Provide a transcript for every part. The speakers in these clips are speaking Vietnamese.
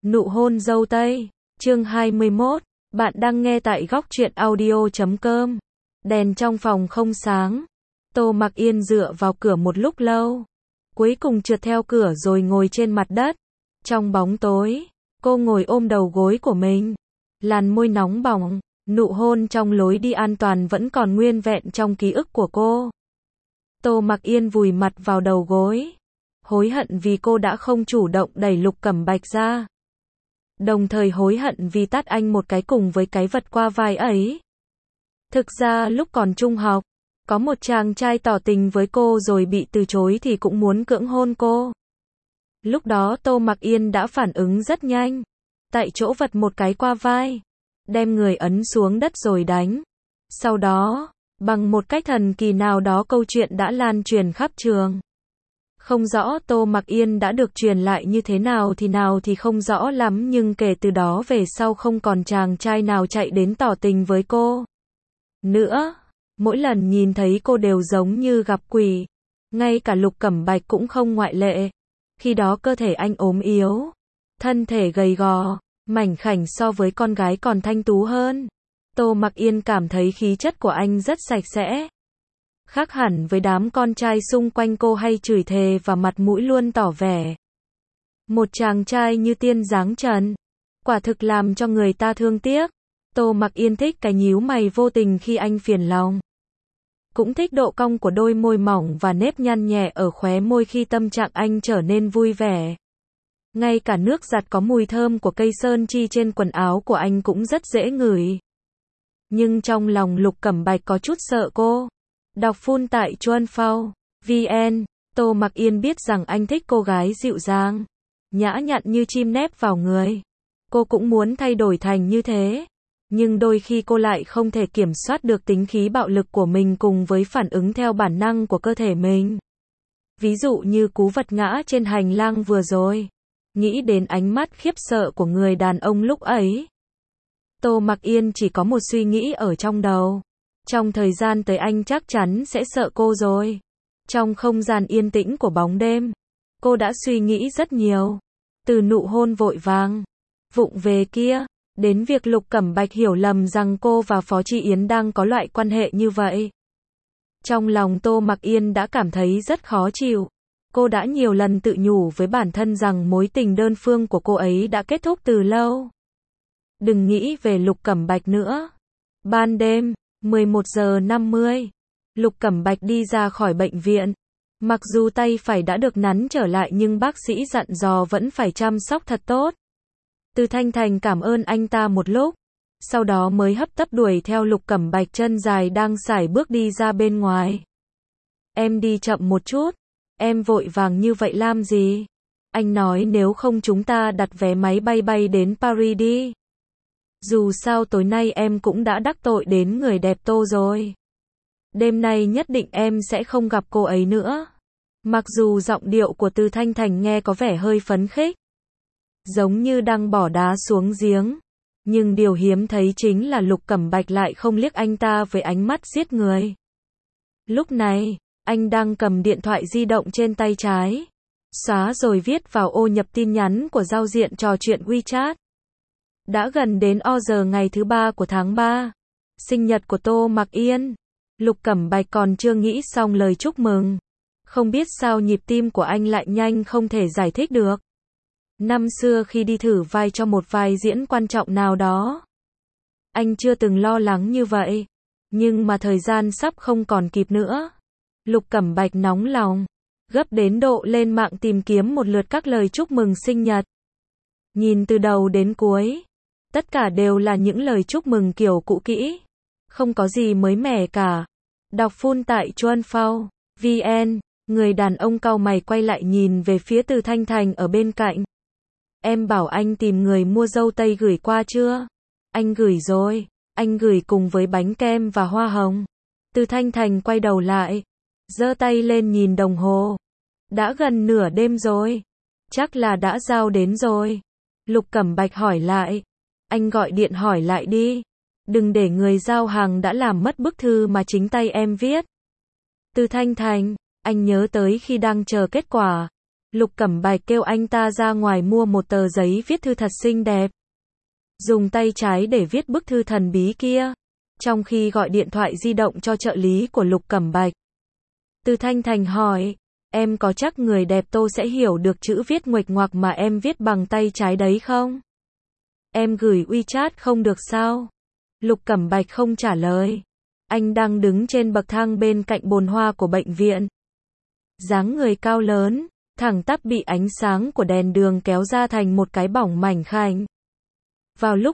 Nụ hôn dâu tây, chương 21, bạn đang nghe tại góc truyện audio.com. Đèn trong phòng không sáng. Tô Mặc Yên dựa vào cửa một lúc lâu. Cuối cùng trượt theo cửa rồi ngồi trên mặt đất. Trong bóng tối, cô ngồi ôm đầu gối của mình. Làn môi nóng bỏng, nụ hôn trong lối đi an toàn vẫn còn nguyên vẹn trong ký ức của cô. Tô Mặc Yên vùi mặt vào đầu gối. Hối hận vì cô đã không chủ động đẩy Lục Cẩm Bạch ra. Đồng thời hối hận vì tát anh một cái cùng với cái vật qua vai ấy. Thực ra lúc còn trung học, có một chàng trai tỏ tình với cô rồi bị từ chối thì cũng muốn cưỡng hôn cô. Lúc đó Tô Mặc Yên đã phản ứng rất nhanh. Tại chỗ vật một cái qua vai. Đem người ấn xuống đất rồi đánh. Sau đó, bằng một cách thần kỳ nào đó câu chuyện đã lan truyền khắp trường. Không rõ Tô Mặc Yên đã được truyền lại như thế nào thì không rõ lắm, nhưng kể từ đó về sau không còn chàng trai nào chạy đến tỏ tình với cô nữa. Mỗi lần nhìn thấy cô đều giống như gặp quỷ. Ngay cả Lục Cẩm Bạch cũng không ngoại lệ. Khi đó cơ thể anh ốm yếu, thân thể gầy gò, mảnh khảnh so với con gái còn thanh tú hơn. Tô Mặc Yên cảm thấy khí chất của anh rất sạch sẽ. Khác hẳn với đám con trai xung quanh cô hay chửi thề và mặt mũi luôn tỏ vẻ. Một chàng trai như tiên dáng trần. Quả thực làm cho người ta thương tiếc. Tô Mặc Yên thích cái nhíu mày vô tình khi anh phiền lòng. Cũng thích độ cong của đôi môi mỏng và nếp nhăn nhẹ ở khóe môi khi tâm trạng anh trở nên vui vẻ. Ngay cả nước giặt có mùi thơm của cây sơn chi trên quần áo của anh cũng rất dễ ngửi. Nhưng trong lòng Lục Cẩm Bạch có chút sợ cô. Đọc full tại chuanphao.vn. Tô Mặc Yên biết rằng anh thích cô gái dịu dàng, nhã nhặn như chim nép vào người. Cô cũng muốn thay đổi thành như thế. Nhưng đôi khi cô lại không thể kiểm soát được tính khí bạo lực của mình cùng với phản ứng theo bản năng của cơ thể mình. Ví dụ như cú vật ngã trên hành lang vừa rồi. Nghĩ đến ánh mắt khiếp sợ của người đàn ông lúc ấy. Tô Mặc Yên chỉ có một suy nghĩ ở trong đầu. Trong thời gian tới anh chắc chắn sẽ sợ cô rồi. Trong không gian yên tĩnh của bóng đêm, cô đã suy nghĩ rất nhiều. Từ nụ hôn vội vàng, vụng về kia, đến việc Lục Cẩm Bạch hiểu lầm rằng cô và Phó Chi Yến đang có loại quan hệ như vậy. Trong lòng Tô Mặc Yên đã cảm thấy rất khó chịu. Cô đã nhiều lần tự nhủ với bản thân rằng mối tình đơn phương của cô ấy đã kết thúc từ lâu. Đừng nghĩ về Lục Cẩm Bạch nữa. Ban đêm, 11 giờ 50, Lục Cẩm Bạch đi ra khỏi bệnh viện. Mặc dù tay phải đã được nắn trở lại nhưng bác sĩ dặn dò vẫn phải chăm sóc thật tốt. Từ Thanh Thành cảm ơn anh ta một lúc, sau đó mới hấp tấp đuổi theo Lục Cẩm Bạch chân dài đang sải bước đi ra bên ngoài. Em đi chậm một chút, em vội vàng như vậy làm gì? Anh nói nếu không chúng ta đặt vé máy bay bay đến Paris đi. Dù sao tối nay em cũng đã đắc tội đến người đẹp Tô rồi. Đêm nay nhất định em sẽ không gặp cô ấy nữa. Mặc dù giọng điệu của Từ Thanh Thành nghe có vẻ hơi phấn khích, giống như đang bỏ đá xuống giếng. Nhưng điều hiếm thấy chính là Lục Cẩm Bạch lại không liếc anh ta với ánh mắt giết người. Lúc này, anh đang cầm điện thoại di động trên tay trái. Xóa rồi viết vào ô nhập tin nhắn của giao diện trò chuyện WeChat. Đã gần đến giờ ngày thứ 3 của tháng 3. Sinh nhật của Tô Mặc Yên. Lục Cẩm Bạch còn chưa nghĩ xong lời chúc mừng. Không biết sao nhịp tim của anh lại nhanh không thể giải thích được. Năm xưa khi đi thử vai cho một vai diễn quan trọng nào đó, anh chưa từng lo lắng như vậy. Nhưng mà thời gian sắp không còn kịp nữa. Lục Cẩm Bạch nóng lòng, gấp đến độ lên mạng tìm kiếm một lượt các lời chúc mừng sinh nhật. Nhìn từ đầu đến cuối, tất cả đều là những lời chúc mừng kiểu cũ kỹ. Không có gì mới mẻ cả. Đọc full tại chuanphao.vn. Người đàn ông cau mày quay lại nhìn về phía Từ Thanh Thành ở bên cạnh. Em bảo anh tìm người mua dâu tây gửi qua chưa? Anh gửi rồi. Anh gửi cùng với bánh kem và hoa hồng. Từ Thanh Thành quay đầu lại, giơ tay lên nhìn đồng hồ. Đã gần nửa đêm rồi. Chắc là đã giao đến rồi. Lục Cẩm Bạch hỏi lại. Anh gọi điện hỏi lại đi. Đừng để người giao hàng đã làm mất bức thư mà chính tay em viết. Từ Thanh Thành, anh nhớ tới khi đang chờ kết quả. Lục Cẩm Bạch kêu anh ta ra ngoài mua một tờ giấy viết thư thật xinh đẹp. Dùng tay trái để viết bức thư thần bí kia. Trong khi gọi điện thoại di động cho trợ lý của Lục Cẩm Bạch. Từ Thanh Thành hỏi, em có chắc người đẹp Tô sẽ hiểu được chữ viết nguệch ngoạc mà em viết bằng tay trái đấy không? Em gửi WeChat không được sao? Lục Cẩm Bạch không trả lời. Anh đang đứng trên bậc thang bên cạnh bồn hoa của bệnh viện. Dáng người cao lớn, thẳng tắp bị ánh sáng của đèn đường kéo ra thành một cái bỏng mảnh khảnh. Vào lúc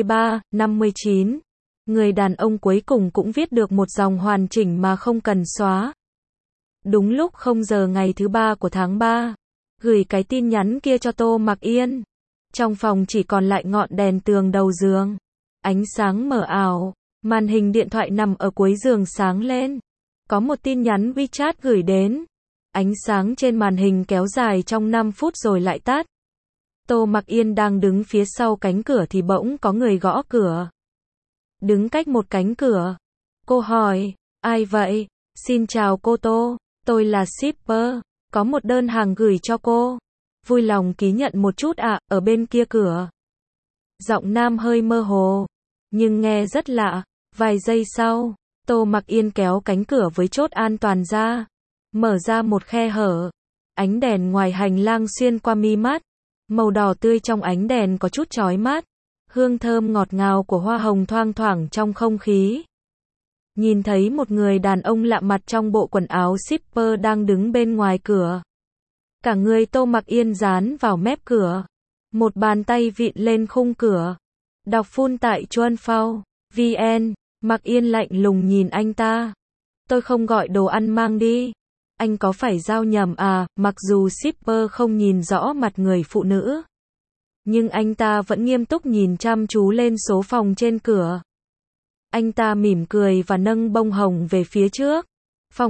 23:59, người đàn ông cuối cùng cũng viết được một dòng hoàn chỉnh mà không cần xóa. Đúng lúc 0 giờ ngày thứ 3 của tháng 3, gửi cái tin nhắn kia cho Tô Mặc Yên. Trong phòng chỉ còn lại ngọn đèn tường đầu giường. Ánh sáng mờ ảo, màn hình điện thoại nằm ở cuối giường sáng lên. Có một tin nhắn WeChat gửi đến. Ánh sáng trên màn hình kéo dài trong 5 phút rồi lại tắt. Tô Mặc Yên đang đứng phía sau cánh cửa thì bỗng có người gõ cửa. Đứng cách một cánh cửa. Cô hỏi, ai vậy? Xin chào cô Tô, tôi là shipper, có một đơn hàng gửi cho cô. Vui lòng ký nhận một chút ạ, ở bên kia cửa. Giọng nam hơi mơ hồ, nhưng nghe rất lạ. Vài giây sau, Tô Mặc Yên kéo cánh cửa với chốt an toàn ra. Mở ra một khe hở. Ánh đèn ngoài hành lang xuyên qua mi mắt. Màu đỏ tươi trong ánh đèn có chút chói mắt. Hương thơm ngọt ngào của hoa hồng thoang thoảng trong không khí. Nhìn thấy một người đàn ông lạ mặt trong bộ quần áo shipper đang đứng bên ngoài cửa. Cả người Tô Mặc Yên dán vào mép cửa. Một bàn tay vịn lên khung cửa. Đọc phun tại Chuan Phao, VN. Mặc Yên lạnh lùng nhìn anh ta. Tôi không gọi đồ ăn mang đi. Anh có phải giao nhầm à? Mặc dù shipper không nhìn rõ mặt người phụ nữ, nhưng anh ta vẫn nghiêm túc nhìn chăm chú lên số phòng trên cửa. Anh ta mỉm cười và nâng bông hồng về phía trước. Phòng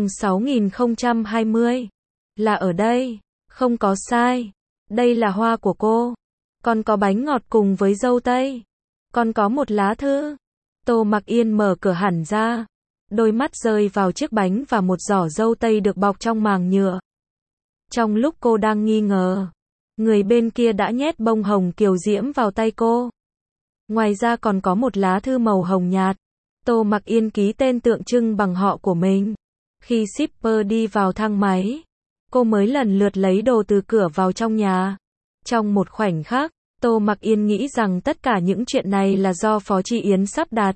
6020. Là ở đây. Không có sai. Đây là hoa của cô. Còn có bánh ngọt cùng với dâu tây. Còn có một lá thư. Tô Mặc Yên mở cửa hẳn ra. Đôi mắt rơi vào chiếc bánh và một giỏ dâu tây được bọc trong màng nhựa. Trong lúc cô đang nghi ngờ, người bên kia đã nhét bông hồng kiều diễm vào tay cô. Ngoài ra còn có một lá thư màu hồng nhạt. Tô Mặc Yên ký tên tượng trưng bằng họ của mình. Khi shipper đi vào thang máy, cô mới lần lượt lấy đồ từ cửa vào trong nhà. Trong một khoảnh khắc, Tô Mặc Yên nghĩ rằng tất cả những chuyện này là do Phó Chi Yến sắp đặt.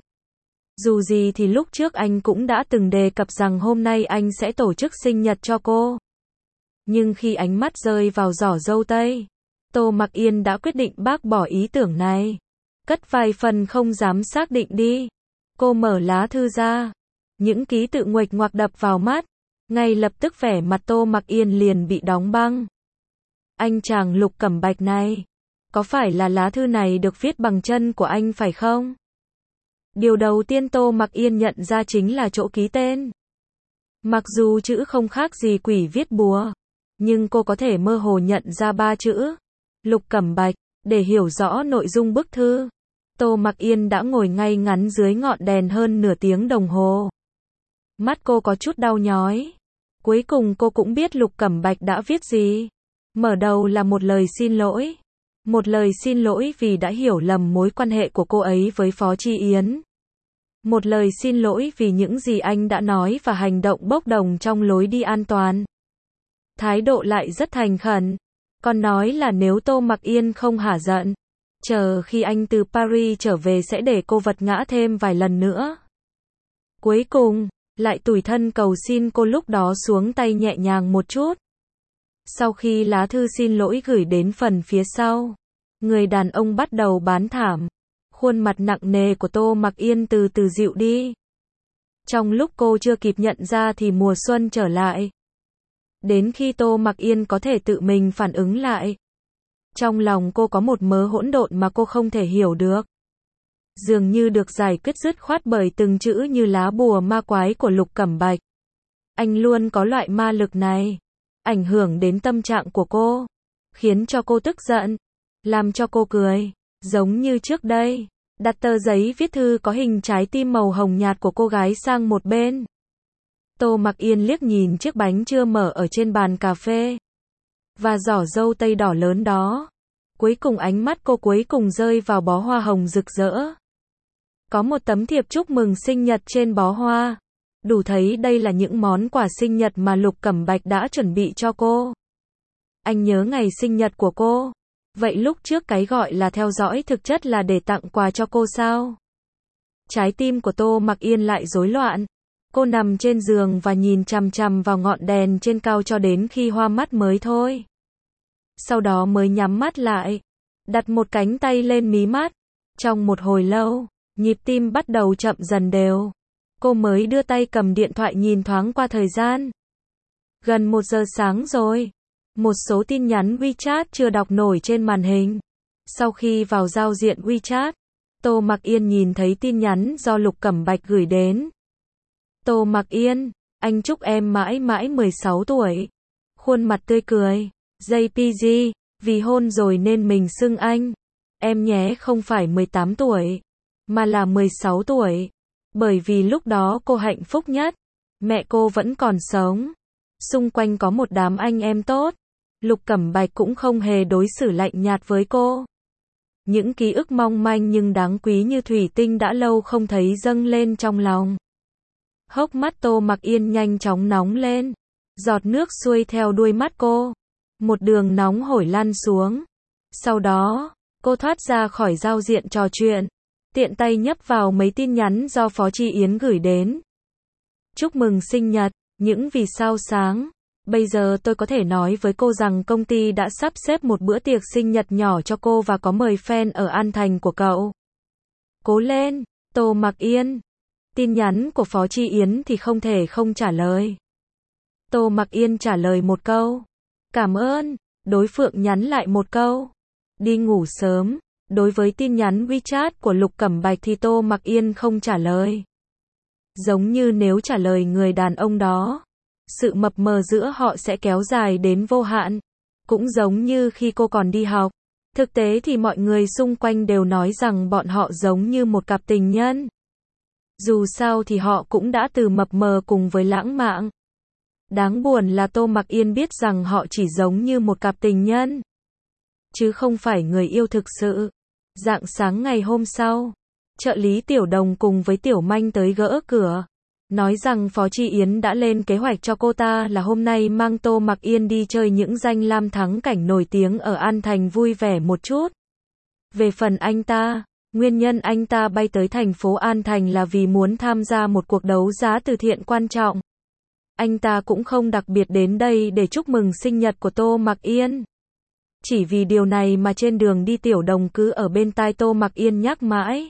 Dù gì thì lúc trước anh cũng đã từng đề cập rằng hôm nay anh sẽ tổ chức sinh nhật cho cô. Nhưng khi ánh mắt rơi vào giỏ dâu tây, Tô Mặc Yên đã quyết định bác bỏ ý tưởng này. Cất vài phần không dám xác định đi. Cô mở lá thư ra. Những ký tự nguệch ngoạc đập vào mắt. Ngay lập tức vẻ mặt Tô Mặc Yên liền bị đóng băng. Anh chàng Lục Cẩm Bạch này, có phải là lá thư này được viết bằng chân của anh phải không? Điều đầu tiên Tô Mặc Yên nhận ra chính là chỗ ký tên. Mặc dù chữ không khác gì quỷ viết bùa, nhưng cô có thể mơ hồ nhận ra 3 chữ. Lục Cẩm Bạch. Để hiểu rõ nội dung bức thư, Tô Mặc Yên đã ngồi ngay ngắn dưới ngọn đèn hơn nửa tiếng đồng hồ. Mắt cô có chút đau nhói. Cuối cùng cô cũng biết Lục Cẩm Bạch đã viết gì. Mở đầu là một lời xin lỗi. Một lời xin lỗi vì đã hiểu lầm mối quan hệ của cô ấy với Phó Chi Yến. Một lời xin lỗi vì những gì anh đã nói và hành động bốc đồng trong lối đi an toàn. Thái độ lại rất thành khẩn. Còn nói là nếu Tô Mặc Yên không hả giận, chờ khi anh từ Paris trở về sẽ để cô vật ngã thêm vài lần nữa. Cuối cùng, lại tủi thân cầu xin cô lúc đó xuống tay nhẹ nhàng một chút. Sau khi lá thư xin lỗi gửi đến phần phía sau, người đàn ông bắt đầu bán thảm. Khuôn mặt nặng nề của Tô Mặc Yên từ từ dịu đi. Trong lúc cô chưa kịp nhận ra thì mùa xuân trở lại. Đến khi Tô Mặc Yên có thể tự mình phản ứng lại, trong lòng cô có một mớ hỗn độn mà cô không thể hiểu được. Dường như được giải quyết dứt khoát bởi từng chữ như lá bùa ma quái của Lục Cẩm Bạch. Anh luôn có loại ma lực này, ảnh hưởng đến tâm trạng của cô, khiến cho cô tức giận, làm cho cô cười, giống như trước đây, đặt tờ giấy viết thư có hình trái tim màu hồng nhạt của cô gái sang một bên. Tô Mặc Yên liếc nhìn chiếc bánh chưa mở ở trên bàn cà phê. và giỏ dâu tây đỏ lớn đó. Cuối cùng ánh mắt cô cuối cùng rơi vào bó hoa hồng rực rỡ. Có một tấm thiệp chúc mừng sinh nhật trên bó hoa. Đủ thấy đây là những món quà sinh nhật mà Lục Cẩm Bạch đã chuẩn bị cho cô. Anh nhớ ngày sinh nhật của cô. Vậy lúc trước cái gọi là theo dõi thực chất là để tặng quà cho cô sao? Trái tim của Tô Mặc Yên lại rối loạn. Cô nằm trên giường và nhìn chằm chằm vào ngọn đèn trên cao cho đến khi hoa mắt mới thôi. Sau đó mới nhắm mắt lại, đặt một cánh tay lên mí mắt. Trong một hồi lâu, nhịp tim bắt đầu chậm dần đều. Cô mới đưa tay cầm điện thoại nhìn thoáng qua thời gian. Gần 1 giờ sáng rồi. Một số tin nhắn WeChat chưa đọc nổi trên màn hình. Sau khi vào giao diện WeChat, Tô Mặc Yên nhìn thấy tin nhắn do Lục Cẩm Bạch gửi đến. Tô Mặc Yên, anh chúc em mãi mãi 16 tuổi. Khuôn mặt tươi cười. JPG, vì hôn rồi nên mình xưng anh. Em nhé, không phải 18 tuổi, mà là 16 tuổi. Bởi vì lúc đó cô hạnh phúc nhất. Mẹ cô vẫn còn sống. Xung quanh có một đám anh em tốt. Lục Cẩm Bạch cũng không hề đối xử lạnh nhạt với cô. Những ký ức mong manh nhưng đáng quý như thủy tinh đã lâu không thấy dâng lên trong lòng. Hốc mắt Tô Mặc Yên nhanh chóng nóng lên. Giọt nước xuôi theo đuôi mắt cô. Một đường nóng hổi lăn xuống. Sau đó, cô thoát ra khỏi giao diện trò chuyện. Tiện tay nhấp vào mấy tin nhắn do Phó Chi Yến gửi đến. Chúc mừng sinh nhật, những vì sao sáng. Bây giờ tôi có thể nói với cô rằng công ty đã sắp xếp một bữa tiệc sinh nhật nhỏ cho cô và có mời fan ở An Thành của cậu. Cố lên, Tô Mặc Yên. Tin nhắn của Phó Chi Yến thì không thể không trả lời. Tô Mặc Yên trả lời một câu. Cảm ơn. Đối phương nhắn lại một câu. Đi ngủ sớm. Đối với tin nhắn WeChat của Lục Cẩm Bạch thì Tô Mặc Yên không trả lời. Giống như nếu trả lời người đàn ông đó, sự mập mờ giữa họ sẽ kéo dài đến vô hạn. Cũng giống như khi cô còn đi học. Thực tế thì mọi người xung quanh đều nói rằng bọn họ giống như một cặp tình nhân. Dù sao thì họ cũng đã từ mập mờ cùng với lãng mạn. Đáng buồn là Tô Mặc Yên biết rằng họ chỉ giống như một cặp tình nhân, chứ không phải người yêu thực sự. Rạng sáng ngày hôm sau, trợ lý Tiểu Đồng cùng với Tiểu Manh tới gõ cửa, nói rằng Phó Chi Yến đã lên kế hoạch cho cô ta là hôm nay mang Tô Mặc Yên đi chơi những danh lam thắng cảnh nổi tiếng ở An Thành vui vẻ một chút. Về phần anh ta, nguyên nhân anh ta bay tới thành phố An Thành là vì muốn tham gia một cuộc đấu giá từ thiện quan trọng. Anh ta cũng không đặc biệt đến đây để chúc mừng sinh nhật của Tô Mặc Yên. Chỉ vì điều này mà trên đường đi Tiểu Đồng cứ ở bên tai Tô Mặc Yên nhắc mãi.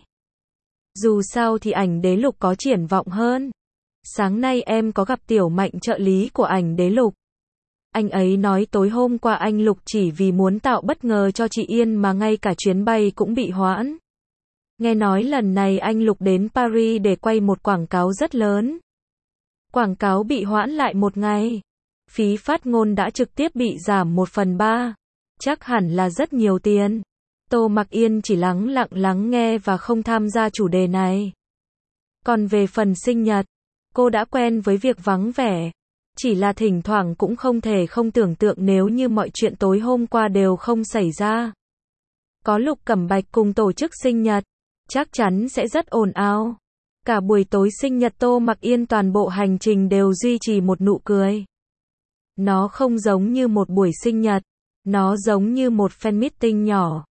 Dù sao thì ảnh đế Lục có triển vọng hơn. Sáng nay em có gặp Tiểu Mạnh trợ lý của ảnh đế Lục. Anh ấy nói tối hôm qua anh Lục chỉ vì muốn tạo bất ngờ cho chị Yên mà ngay cả chuyến bay cũng bị hoãn. Nghe nói lần này anh Lục đến Paris để quay một quảng cáo rất lớn. Quảng cáo bị hoãn lại một ngày. Phí phát ngôn đã trực tiếp bị giảm 1/3. Chắc hẳn là rất nhiều tiền. Tô Mặc Yên chỉ lắng nghe và không tham gia chủ đề này. Còn về phần sinh nhật, cô đã quen với việc vắng vẻ. Chỉ là thỉnh thoảng cũng không thể không tưởng tượng nếu như mọi chuyện tối hôm qua đều không xảy ra. Có Lục Cẩm Bạch cùng tổ chức sinh nhật, chắc chắn sẽ rất ồn ào. Cả buổi tối sinh nhật Tô Mặc Yên toàn bộ hành trình đều duy trì một nụ cười. Nó không giống như một buổi sinh nhật, nó giống như một fan meeting nhỏ.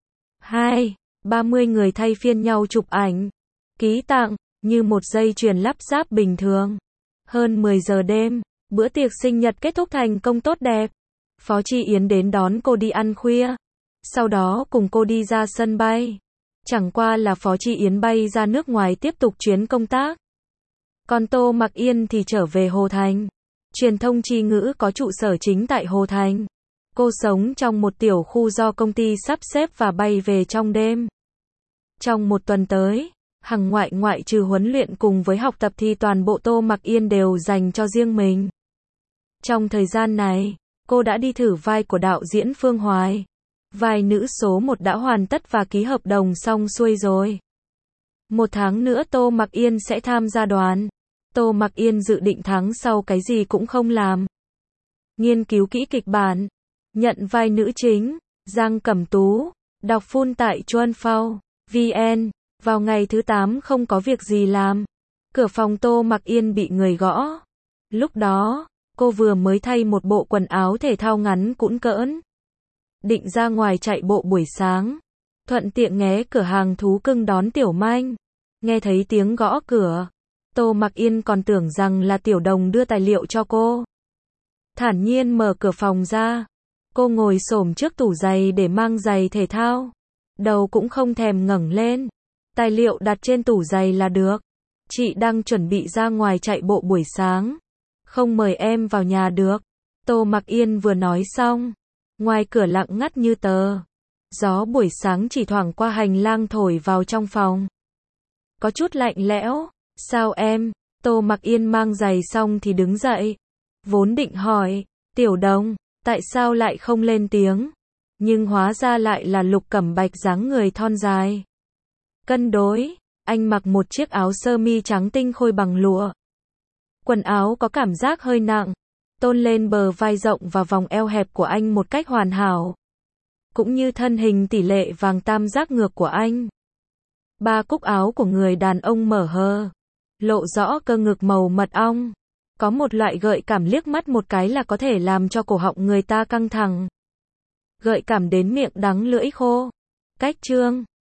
30 người thay phiên nhau chụp ảnh, ký tặng, như một dây chuyền lắp ráp bình thường. Hơn 10 giờ đêm, bữa tiệc sinh nhật kết thúc thành công tốt đẹp. Phó Chi Yến đến đón cô đi ăn khuya, sau đó cùng cô đi ra sân bay. Chẳng qua là Phó Chi Yến bay ra nước ngoài tiếp tục chuyến công tác. Còn Tô Mặc Yên thì trở về Hồ Thành. Truyền thông Chi Ngữ có trụ sở chính tại Hồ Thành. Cô sống trong một tiểu khu do công ty sắp xếp và bay về trong đêm. Trong một tuần tới, hằng ngoại trừ huấn luyện cùng với học tập thì toàn bộ Tô Mặc Yên đều dành cho riêng mình. Trong thời gian này, cô đã đi thử vai của đạo diễn Phương Hoài. Vai nữ số 1 đã hoàn tất và ký hợp đồng xong xuôi rồi. 1 tháng nữa Tô Mặc Yên sẽ tham gia đoàn. Tô Mặc Yên dự định tháng sau cái gì cũng không làm. Nghiên cứu kỹ kịch bản. Nhận vai nữ chính, Giang Cẩm Tú. Đọc full tại Chuanphao.vn. Vào ngày thứ 8 không có việc gì làm. Cửa phòng Tô Mặc Yên bị người gõ. Lúc đó, cô vừa mới thay một bộ quần áo thể thao ngắn cũn cỡn. Định ra ngoài chạy bộ buổi sáng. Thuận tiện ghé cửa hàng thú cưng đón Tiểu Manh. Nghe thấy tiếng gõ cửa. Tô Mặc Yên còn tưởng rằng là Tiểu Đồng đưa tài liệu cho cô. Thản nhiên mở cửa phòng ra. Cô ngồi xổm trước tủ giày để mang giày thể thao. Đầu cũng không thèm ngẩng lên. Tài liệu đặt trên tủ giày là được. Chị đang chuẩn bị ra ngoài chạy bộ buổi sáng. Không mời em vào nhà được. Tô Mặc Yên vừa nói xong. Ngoài cửa lặng ngắt như tờ. Gió buổi sáng chỉ thoảng qua hành lang thổi vào trong phòng. Có chút lạnh lẽo. Sao em? Tô Mặc Yên mang giày xong thì đứng dậy. Vốn định hỏi, Tiểu Đồng, tại sao lại không lên tiếng? Nhưng hóa ra lại là Lục Cẩm Bạch dáng người thon dài. Cân đối, anh mặc một chiếc áo sơ mi trắng tinh khôi bằng lụa. Quần áo có cảm giác hơi nặng, tôn lên bờ vai rộng và vòng eo hẹp của anh một cách hoàn hảo. Cũng như thân hình tỷ lệ vàng tam giác ngược của anh. Ba cúc áo của người đàn ông mở hờ, lộ rõ cơ ngực màu mật ong. Có một loại gợi cảm liếc mắt một cái là có thể làm cho cổ họng người ta căng thẳng. Gợi cảm đến miệng đắng lưỡi khô. Cách chương